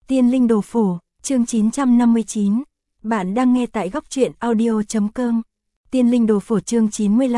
Tiên linh đồ phổ, chương 959. Bạn đang nghe tại góc truyện audio.com. Tiên linh đồ phổ chương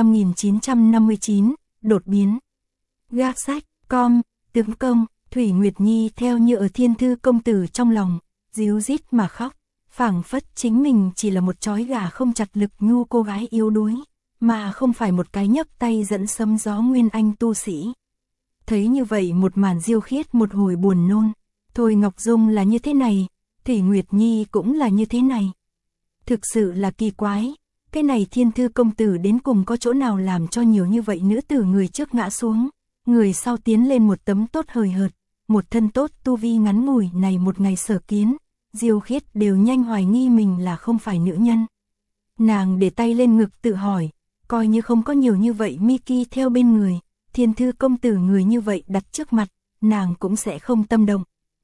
95959, đột biến. Gác sách, com, tướng công, Thủy Nguyệt Nhi theo như ở Thiên Thư công tử trong lòng, ríu rít mà khóc, phảng phất chính mình chỉ là một chói gà không chặt lực nhu cô gái yếu đuối, mà không phải một cái nhấc tay dẫn sấm gió nguyên anh tu sĩ. Thấy như vậy một màn diêu khiết một hồi buồn nôn. Thôi Ngọc Dung là như thế này, Thủy Nguyệt Nhi cũng là như thế này. Thực sự là kỳ quái, cái này Thiên Thư công tử đến cùng có chỗ nào làm cho nhiều như vậy nữ tử người trước ngã xuống, người sau tiến lên một tấm tốt hời hợt, một thân tốt tu vi ngắn ngủi này một ngày sở kiến, diêu khiết đều nhanh hoài nghi mình là không phải nữ nhân. Nàng để tay lên ngực tự hỏi, coi như không có nhiều như vậy Miki theo bên người, Thiên Thư công tử người như vậy đặt trước mặt, nàng cũng sẽ không tâm động.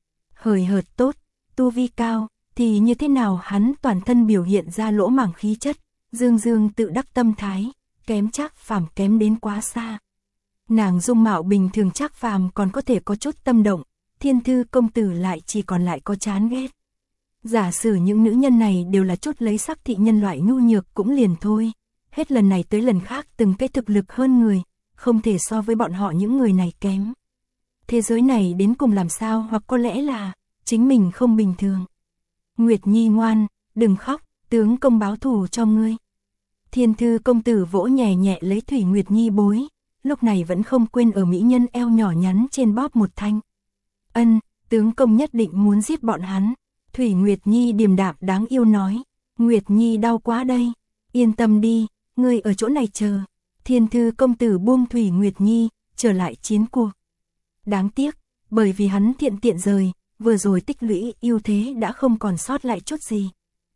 Hời hợt tốt, tu vi cao, thì như thế nào hắn toàn thân biểu hiện ra lỗ mảng khí chất, dương dương tự đắc tâm thái, kém Trác Phàm kém đến quá xa. Nàng dung mạo bình thường Trác Phàm còn có thể có chút tâm động, Thiên Thư công tử lại chỉ còn lại có chán ghét. Giả sử những nữ nhân này đều là chút lấy sắc thị nhân loại nhu nhược cũng liền thôi, hết lần này tới lần khác từng cái thực lực hơn người, không thể so với bọn họ những người này kém. Thế giới này đến cùng làm sao, hoặc có lẽ là chính mình không bình thường. Nguyệt Nhi ngoan, đừng khóc, tướng công báo thù cho ngươi. Thiên Thư công tử vỗ nhẹ nhẹ lấy Thủy Nguyệt Nhi bối, lúc này vẫn không quên ở mỹ nhân eo nhỏ nhắn trên bóp một thanh. Ân, tướng công nhất định muốn giết bọn hắn. Thủy Nguyệt Nhi điềm đạm đáng yêu nói, Nguyệt Nhi đau quá đây, yên tâm đi, ngươi ở chỗ này chờ. Thiên Thư công tử buông Thủy Nguyệt Nhi, trở lại chiến cuộc. Đáng tiếc, bởi vì hắn thiện tiện rời, vừa rồi tích lũy ưu thế đã không còn sót lại chút gì.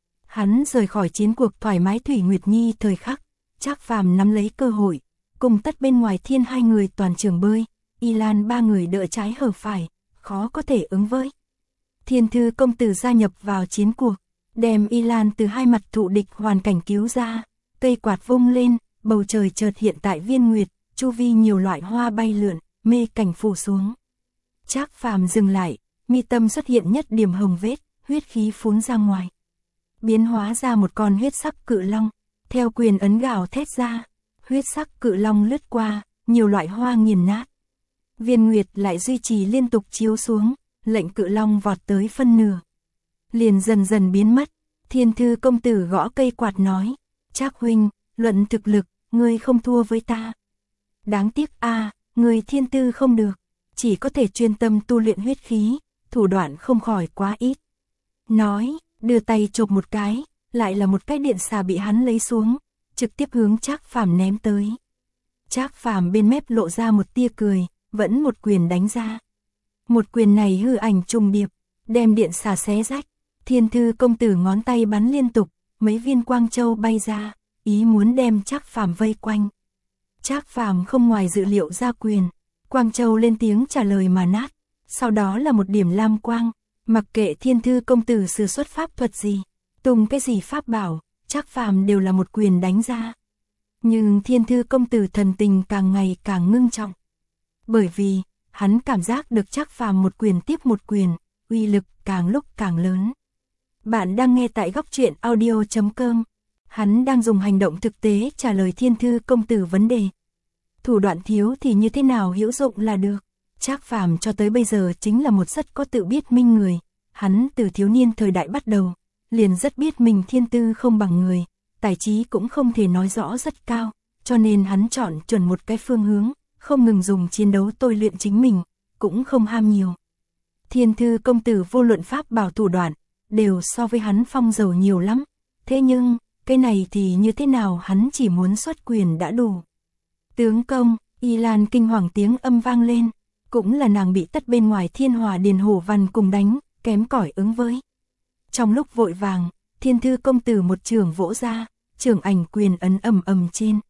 Hắn rời khỏi chiến cuộc thoải mái Thủy Nguyệt Nhi thời khắc, Trác Phàm nắm lấy cơ hội, cùng tất bên ngoài thiên hai người toàn trường bơi, Y Lan ba người đỡ trái hở phải, khó có thể ứng với. Thiên Thư công tử gia nhập vào chiến cuộc, đem Y Lan từ hai mặt thụ địch hoàn cảnh cứu ra, cây quạt vung lên, bầu trời chợt hiện tại viên nguyệt, chu vi nhiều loại hoa bay lượn, mê cảnh phủ xuống. Trác Phàm dừng lại, mi tâm xuất hiện nhất điểm hồng vết, huyết khí phún ra ngoài. Biến hóa ra một con huyết sắc cự long, theo quyền ấn gào thét ra, huyết sắc cự long lướt qua, nhiều loại hoa nghiền nát. Viên nguyệt lại duy trì liên tục chiếu xuống, lệnh cự long vọt tới phân nửa. Liền dần dần biến mất, Thiên Thư công tử gõ cây quạt nói, Trác huynh, luận thực lực, ngươi không thua với ta. Đáng tiếc người thiên tư không được, chỉ có thể chuyên tâm tu luyện huyết khí, thủ đoạn không khỏi quá ít. Nói, đưa tay chộp một cái, lại là một cái điện xà bị hắn lấy xuống, trực tiếp hướng Trác Phàm ném tới. Trác Phàm bên mép lộ ra một tia cười, vẫn một quyền đánh ra. Một quyền này hư ảnh trùng điệp, đem điện xà xé rách. Thiên Thư công tử ngón tay bắn liên tục, mấy viên quang châu bay ra, ý muốn đem Trác Phàm vây quanh. Trác Phàm không ngoài dự liệu ra quyền, quang châu lên tiếng trả lời mà nát, sau đó là một điểm lam quang, mặc kệ Thiên Thư công tử sử xuất pháp thuật gì, tung cái gì pháp bảo, Trác Phàm đều là một quyền đánh ra. Nhưng Thiên Thư công tử thần tình càng ngày càng ngưng trọng, bởi vì hắn cảm giác được Trác Phàm một quyền tiếp một quyền, uy lực càng lúc càng lớn. Bạn đang nghe tại góc truyện audio.com. Hắn đang dùng hành động thực tế trả lời Thiên Thư công tử vấn đề. Thủ đoạn thiếu thì như thế nào hữu dụng là được. Trác Phàm cho tới bây giờ chính là một rất có tự biết minh người. Hắn từ thiếu niên thời đại bắt đầu, liền rất biết mình thiên tư không bằng người, tài trí cũng không thể nói rõ rất cao, cho nên hắn chọn chuẩn một cái phương hướng, không ngừng dùng chiến đấu tôi luyện chính mình, cũng không ham nhiều. Thiên Thư công tử vô luận pháp bảo thủ đoạn, đều so với hắn phong dầu nhiều lắm. Thế nhưng, cái này thì như thế nào, hắn chỉ muốn xuất quyền đã đủ. Tướng công, Y Lan kinh hoàng tiếng âm vang lên, cũng là nàng bị tất bên ngoài Thiên Hỏa Điền Hổ Văn cùng đánh, kém cỏi ứng với. Trong lúc vội vàng, Thiên Thư công tử một trường vỗ ra, trường ảnh quyền ấn ầm ầm trên.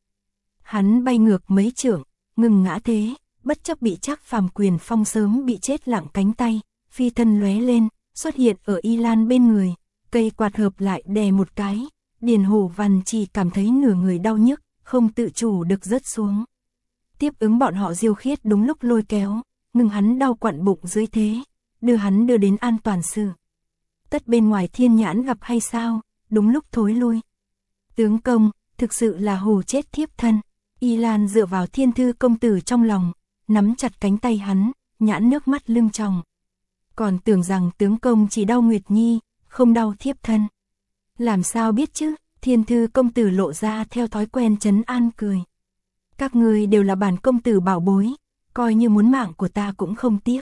Hắn bay ngược mấy trường, ngừng ngã thế, bất chấp bị Trác Phàm quyền phong sớm bị chết lặng cánh tay, phi thân lóe lên, xuất hiện ở Y Lan bên người, cây quạt hợp lại đè một cái, Điền Hổ Văn chỉ cảm thấy nửa người đau nhức, không tự chủ được rớt xuống. Tiếp ứng bọn họ diêu khiết đúng lúc lôi kéo, ngừng hắn đau quặn bụng dưới thế, đưa hắn đưa đến an toàn sự. Tất bên ngoài Thiên Nhãn gặp hay sao, đúng lúc thối lui. Tướng công, thực sự là hù chết thiếp thân. Y Lan dựa vào Thiên Thư công tử trong lòng, nắm chặt cánh tay hắn, nhãn nước mắt lưng tròng. Còn tưởng rằng tướng công chỉ đau Nguyệt Nhi, không đau thiếp thân. Làm sao biết chứ, Thiên Thư công tử lộ ra theo thói quen trấn an cười. Các ngươi đều là bản công tử bảo bối, coi như muốn mạng của ta cũng không tiếc.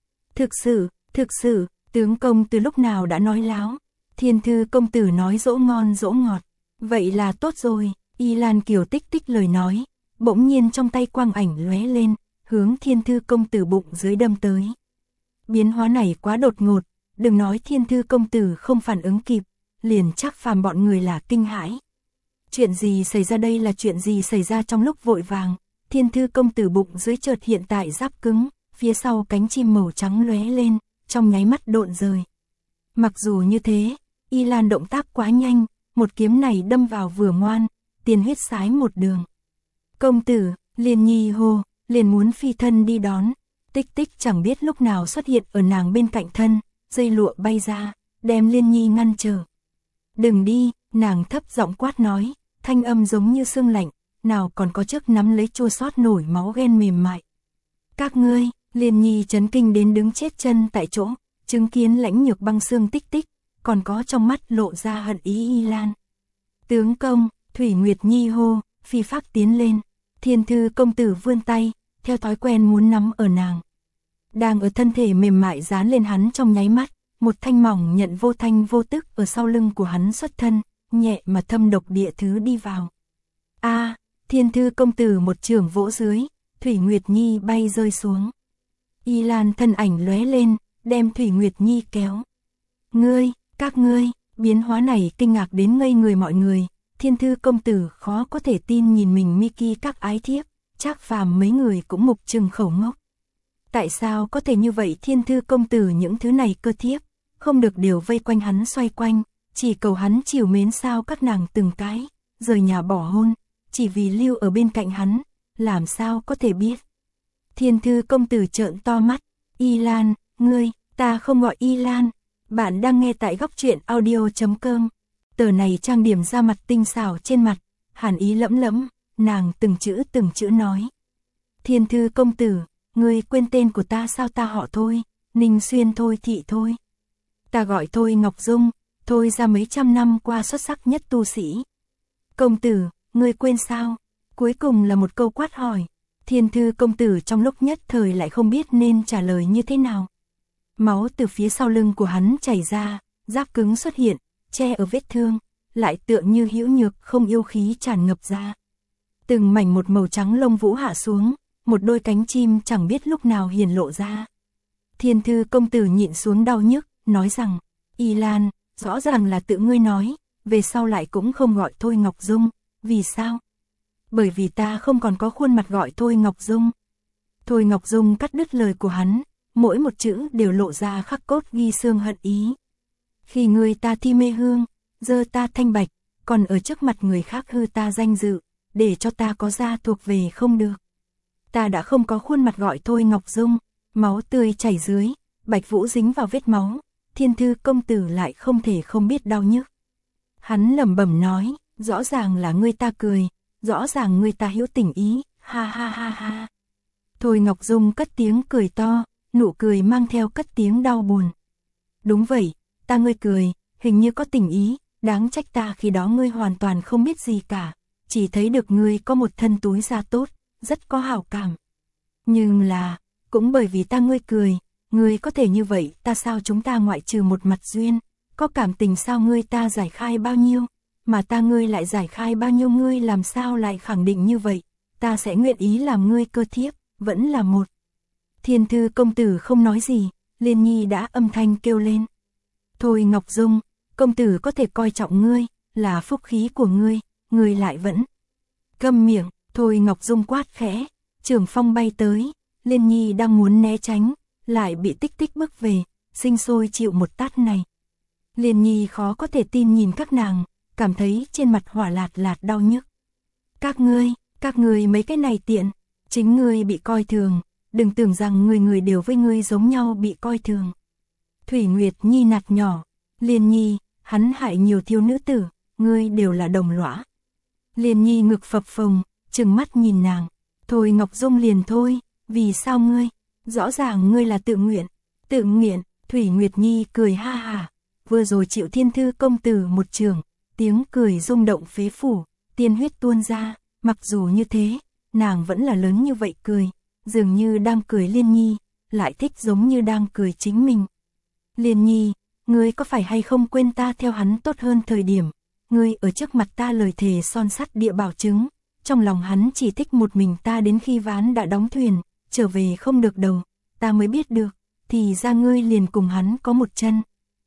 Thực sự, tướng công từ lúc nào đã nói láo. Thiên Thư công tử nói dỗ ngon dỗ ngọt. Vậy là tốt rồi. Y Lan Kiều tích tích lời nói, bỗng nhiên trong tay quang ảnh lóe lên, hướng Thiên Thư công tử bụng dưới đâm tới. Biến hóa này quá đột ngột, đừng nói Thiên Thư công tử không phản ứng kịp, liền chắc phàm bọn người là kinh hãi. Chuyện gì xảy ra đây, là chuyện gì xảy ra? Trong lúc vội vàng, Thiên Thư công tử bụng dưới chợt hiện tại giáp cứng, phía sau cánh chim màu trắng lóe lên, trong nháy mắt độn rời. Mặc dù như thế, Y Lan động tác quá nhanh, một kiếm này đâm vào vừa ngoan, tiền huyết sái một đường. Công tử, Liên Nhi hô, liền muốn phi thân đi đón. Tích tích chẳng biết lúc nào xuất hiện ở nàng bên cạnh thân, dây lụa bay ra, đem Liên Nhi ngăn trở. Đừng đi, nàng thấp giọng quát nói, thanh âm giống như sương lạnh, nào còn có chức nắm lấy chua xót nổi máu ghen mềm mại. Các ngươi, Liên Nhi chấn kinh đến đứng chết chân tại chỗ, chứng kiến lãnh nhược băng xương tích tích, còn có trong mắt lộ ra hận ý Y Lan. Tướng công, Thủy Nguyệt Nhi hô, phi phác tiến lên. Thiên Thư công tử vươn tay, theo thói quen muốn nắm ở nàng. Đang ở thân thể mềm mại dán lên hắn trong nháy mắt, một thanh mỏng nhận vô thanh vô tức ở sau lưng của hắn xuất thân, nhẹ mà thâm độc địa thứ đi vào. A, Thiên Thư công tử một chưởng vỗ dưới, Thủy Nguyệt Nhi bay rơi xuống. Y Lan thân ảnh lóe lên, đem Thủy Nguyệt Nhi kéo. Ngươi, các ngươi, biến hóa này kinh ngạc đến ngây người mọi người. Thiên Thư công tử khó có thể tin nhìn mình Miki các ái thiếp, Trác Phàm mấy người cũng mục trừng khẩu ngốc. Tại sao có thể như vậy? Thiên Thư công tử những thứ này cơ thiếp, không được đều vây quanh hắn xoay quanh, chỉ cầu hắn chiều mến sao? Các nàng từng cái, rời nhà bỏ hôn, chỉ vì lưu ở bên cạnh hắn, làm sao có thể biết? Thiên Thư công tử trợn to mắt, Y Lan, ngươi, ta không gọi Y Lan. Bạn đang nghe tại góc truyện audio.com. Tờ này trang điểm ra mặt tinh xảo trên mặt, hàn ý lẫm lẫm, nàng từng chữ nói. Thiên Thư công tử, ngươi quên tên của ta sao? Ta họ Thôi, Ninh Xuyên Thôi thị Thôi. Ta gọi Thôi Ngọc Dung, Thôi ra mấy trăm năm qua xuất sắc nhất tu sĩ. Công tử, ngươi quên sao? Cuối cùng là một câu quát hỏi. Thiên Thư công tử trong lúc nhất thời lại không biết nên trả lời như thế nào. Máu từ phía sau lưng của hắn chảy ra, giáp cứng xuất hiện, che ở vết thương, lại tựa như hữu nhược không yêu khí tràn ngập ra. Từng mảnh một màu trắng lông vũ hạ xuống, một đôi cánh chim chẳng biết lúc nào hiển lộ ra. Thiên Thư công tử nhịn xuống đau nhức, nói rằng, Y Lan, rõ ràng là tự ngươi nói, về sau lại cũng không gọi Thôi Ngọc Dung, vì sao? Bởi vì ta không còn có khuôn mặt gọi Thôi Ngọc Dung. Thôi Ngọc Dung cắt đứt lời của hắn, mỗi một chữ đều lộ ra khắc cốt ghi xương hận ý. Khi người ta thi mê hương, dơ ta thanh bạch, còn ở trước mặt người khác hư ta danh dự, để cho ta có gia thuộc về không được. Ta đã không có khuôn mặt gọi Thôi Ngọc Dung, máu tươi chảy dưới, bạch vũ dính vào vết máu, Thiên Thư công tử lại không thể không biết đau nhức. Hắn lẩm bẩm nói, rõ ràng là ngươi ta cười, rõ ràng ngươi ta hữu tình ý, ha ha ha ha. Thôi Ngọc Dung cất tiếng cười to, nụ cười mang theo cất tiếng đau buồn. Đúng vậy, ta ngươi cười, hình như có tình ý, đáng trách ta khi đó ngươi hoàn toàn không biết gì cả, chỉ thấy được ngươi có một thân túi da tốt, rất có hảo cảm. Nhưng là, cũng bởi vì ta ngươi cười, ngươi có thể như vậy, ta sao chúng ta ngoại trừ một mặt duyên, có cảm tình sao? Ngươi ta giải khai bao nhiêu, mà ta ngươi lại giải khai bao nhiêu? Ngươi làm sao lại khẳng định như vậy, ta sẽ nguyện ý làm ngươi cơ thiếp, vẫn là một. Thiên Thư công tử không nói gì, Liên Nhi đã âm thanh kêu lên. Thôi Ngọc Dung, công tử có thể coi trọng ngươi, là phúc khí của ngươi lại vẫn. Câm miệng, Thôi Ngọc Dung quát khẽ, trường phong bay tới, Liên Nhi đang muốn né tránh, lại bị Tích Tích bước về, sinh sôi chịu một tát này. Liên Nhi khó có thể tin nhìn các nàng, cảm thấy trên mặt hỏa lạt lạt đau nhức. Các ngươi mấy cái này tiện, chính ngươi bị coi thường, đừng tưởng rằng người người đều với ngươi giống nhau bị coi thường. Thủy Nguyệt Nhi nạt nhỏ, Liên Nhi, hắn hại nhiều thiếu nữ tử, ngươi đều là đồng lõa. Liên Nhi ngực phập phồng, trừng mắt nhìn nàng, thôi Ngọc Dung liền thôi, vì sao ngươi, rõ ràng ngươi là tự nguyện, tự nguyện, Thủy Nguyệt Nhi cười ha ha, vừa rồi chịu Thiên Thư công tử một trường, tiếng cười rung động phế phủ, tiên huyết tuôn ra, mặc dù như thế, nàng vẫn là lớn như vậy cười, dường như đang cười Liên Nhi, lại thích giống như đang cười chính mình. Liên Nhi, ngươi có phải hay không quên ta theo hắn tốt hơn thời điểm, ngươi ở trước mặt ta lời thề son sắt địa bảo chứng, trong lòng hắn chỉ thích một mình ta đến khi ván đã đóng thuyền, trở về không được đầu, ta mới biết được, thì ra ngươi liền cùng hắn có một chân.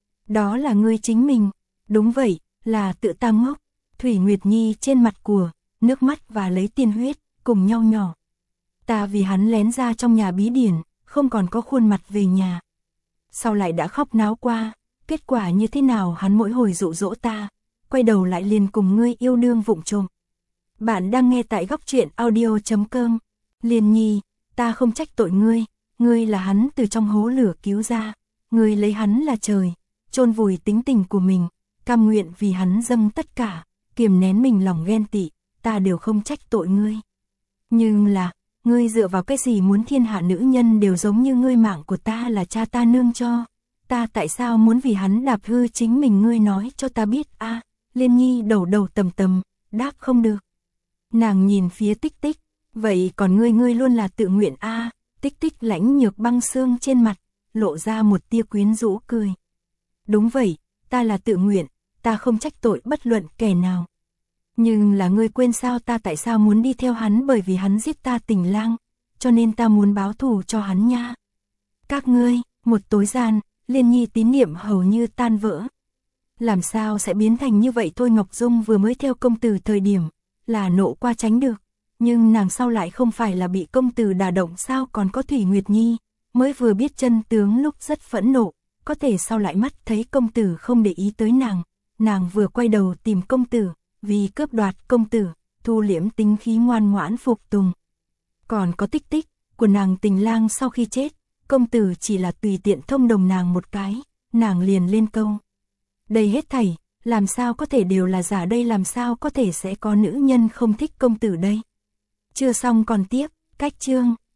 Đó là ngươi chính mình, đúng vậy, là tự ta ngốc. Thủy Nguyệt Nhi trên mặt của, nước mắt và lấy tiên huyết, cùng nhau nhỏ. Ta vì hắn lén ra trong nhà bí điển, không còn có khuôn mặt về nhà. Sau lại đã khóc náo qua, kết quả như thế nào hắn mỗi hồi dụ dỗ ta, quay đầu lại liền cùng ngươi yêu đương vụng trộm. Bạn đang nghe tại góc truyện audio.com. Liên Nhi, ta không trách tội ngươi, ngươi là hắn từ trong hố lửa cứu ra, ngươi lấy hắn là trời, chôn vùi tính tình của mình, cam nguyện vì hắn dâng tất cả, kiềm nén mình lòng ghen tị, ta đều không trách tội ngươi. Nhưng là, ngươi dựa vào cái gì muốn thiên hạ nữ nhân đều giống như ngươi, mạng của ta là cha ta nương cho, ta tại sao muốn vì hắn đạp hư chính mình, ngươi nói cho ta biết a. Liên Nhi đầu đầu tầm tầm, đáp không được. Nàng nhìn phía Tích Tích, vậy còn ngươi luôn là tự nguyện a. Tích Tích lãnh nhược băng xương trên mặt, lộ ra một tia quyến rũ cười. Đúng vậy, ta là tự nguyện, ta không trách tội bất luận kẻ nào. Nhưng là ngươi quên sao ta tại sao muốn đi theo hắn, bởi vì hắn giết ta Tình Lang, cho nên ta muốn báo thù cho hắn nha. Các ngươi, một tối gian, Liên Nhi tín niệm hầu như tan vỡ. Làm sao sẽ biến thành như vậy thôi? Ngọc Dung vừa mới theo công tử thời điểm, là nộ qua tránh được, nhưng nàng sau lại không phải là bị công tử đả động sao? Còn có Thủy Nguyệt Nhi, mới vừa biết chân tướng lúc rất phẫn nộ, có thể sau lại mắt thấy công tử không để ý tới nàng, nàng vừa quay đầu tìm công tử, vì cướp đoạt công tử, thu liễm tính khí ngoan ngoãn phục tùng. Còn có Tích Tích, của nàng Tình Lang sau khi chết, công tử chỉ là tùy tiện thông đồng nàng một cái, nàng liền lên câu. Đây hết thảy, làm sao có thể đều là giả đây, làm sao có thể sẽ có nữ nhân không thích công tử đây. Chưa xong còn tiếp, cách chương.